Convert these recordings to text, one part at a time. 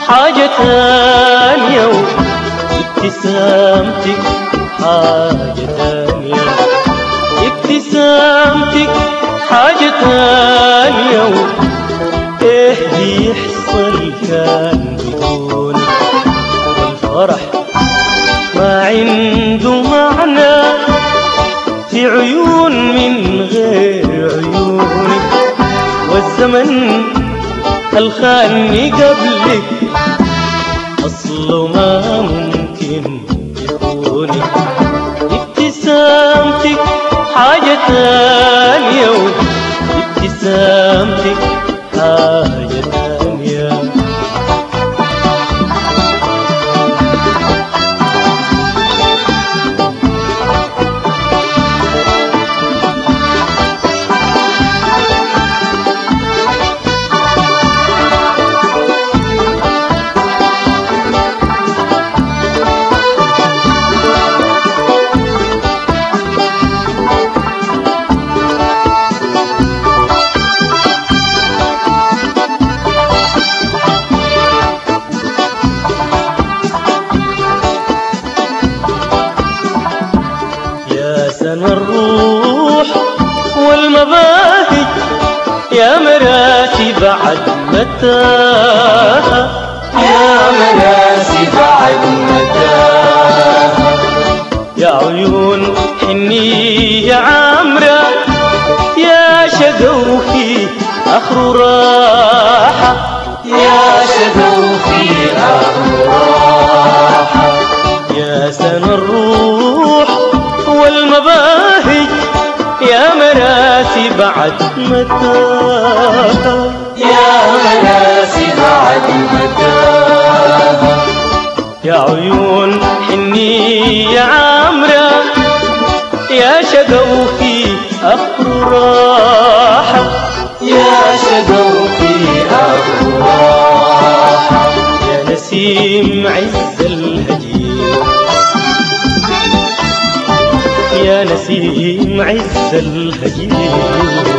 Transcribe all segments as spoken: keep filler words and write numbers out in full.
حاجة تانية، وابتسامتك حاجة تانية. ابتسامتك حاجة تانية، ايه بيحصل كان بدونك، والفرح ما عنده معنى في عيون من غير عيونك. والزمن الخاني قبلك أصله ما ممكن يخونك. ابتسامتك حاجة تانية، وابتسامتك حاجة تانية. سنى الروح والمباهج يا مراسي بعد متاهة، يا مراسي بعد متاهة. يا عيون حنية عامرة يا شقوفي آخر راحة، يا شقوفي آخر راحة. يا سنى الروح والمباهج يا مراسي بعد متاهة، يا مراسي بعد متاهة. يا عيون حنية عامرة يا شقوفي آخر راحة، يا شقوفي آخر راحة. يا نسيم عز الهجير، يا نسيم عز الهجير.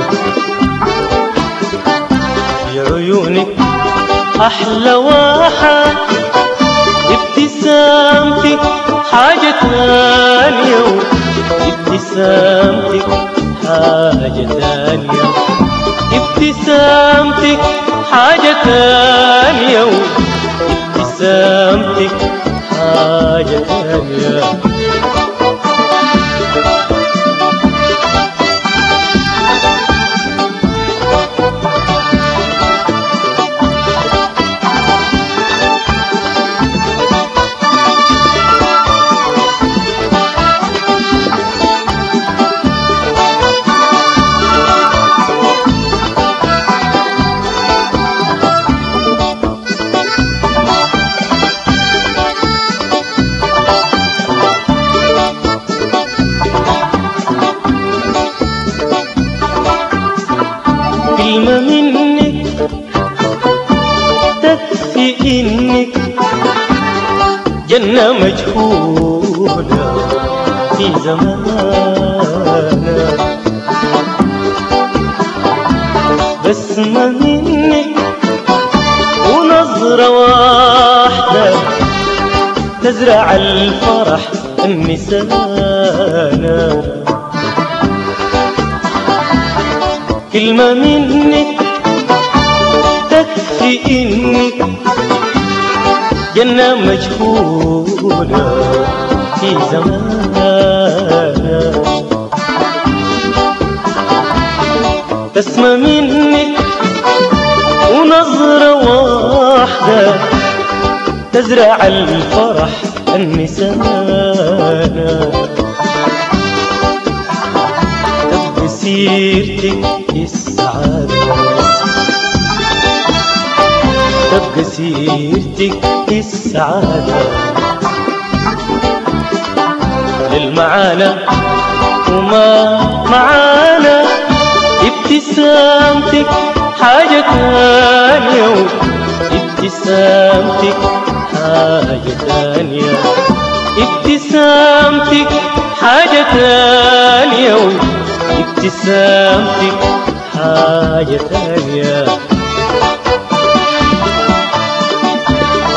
في عيونك أحلى واحة، ابتسامتك حاجة تانية، ابتسامتك حاجة تانية. ابتسامتك حاجة تانية، ابتسامتك حاجة تانية. كلمة منك تكفي إنك جنة مجهولة في زماننا. بسمة منك ونظرة واحدة تزرع الفرح النسانا. كلمة منك تكفي إنك جنة مجهولة في زماننا. بسمة منك ونظرة واحدة تزرع الفرح النسانا. تبقى سيرتك السعادة، تبقى سيرتك السعادة للمعانا وما معانا. ابتسامتك حاجة تانية، ابتسامتك حاجة تانية. ابتسامتك حاجة تانية، ابتسامتك حاجة تانية.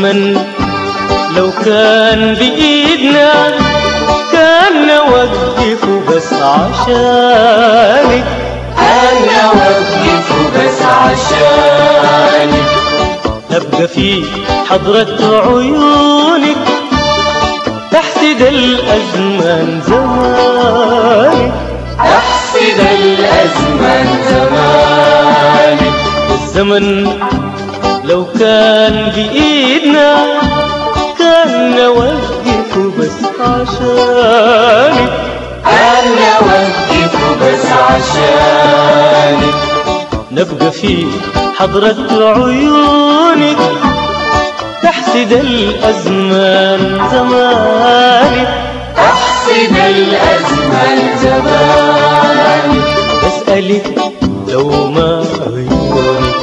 والزمن لو كان بإيدنا كان نوقف بس عشانك، كان نوقف بس عشانك، أبقى في حضرة عيونك تحسد الأزمان زمانك، تحسد الأزمان زمانك. الزمن لو كان بإيدنا كان نوقف بس عشانك، كان نوقف بس عشانك، نبقى في حضرة عيونك تحسد الأزمان زمانك، تحسد الأزمان زمانك. بسألك لو ما عيونك،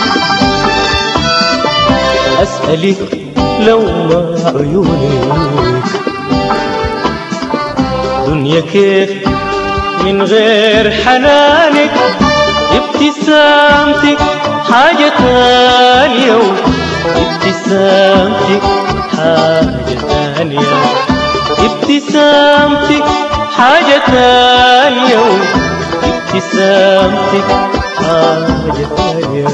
أسألك لو ما عيونك، دنيا كيف من غير حنانك، ابتسامتك حاجة تانية، ابتسامتك حاجة تانية، ابتسامتك حاجة تانية، ابتسامتك حاجة تانية.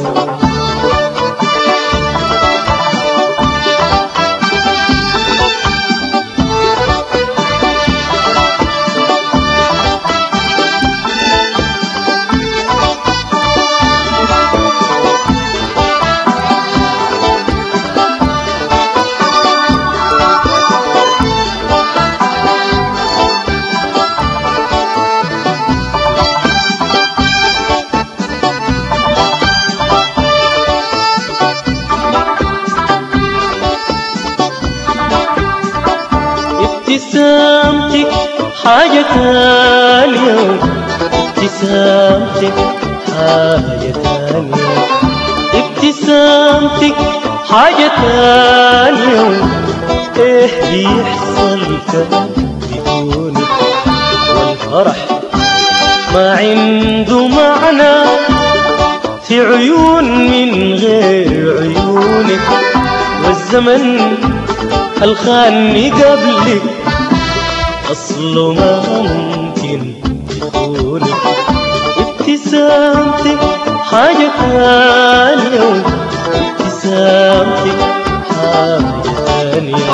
ابتسامتك حاجة تانية، ابتسامتك حاجة تانية، ابتسامتك حاجة تانية، ايه بيحصل كان بدونك، والفرح ما عنده معنى في عيون من غير عيونك، والزمن الخاني قبلك أصله ما ممكن يخونك، ابتسامتك حاجة تانية، ابتسامتك حاجة تانية،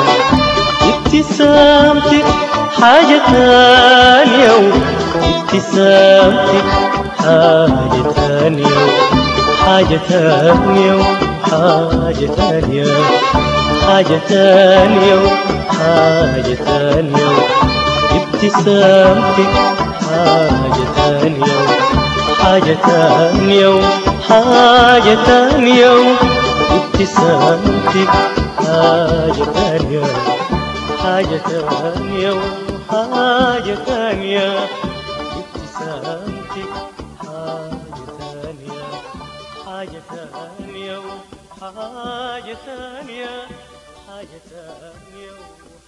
ابتسامتك حاجة تانية، ابتسامتك حاجة تانية، حاجة تانية، حاجة تانية، حاجة تانية، حاجة تانية، ابتسامتك حاجة تانية، حاجة تانية، حاجة تانية، ابتسامتك حاجة تانية، حاجة تانية، حاجة تانية، ابتسامتك حاجة تانية، حاجة تانية، حاجة تانية، حاجة تانية.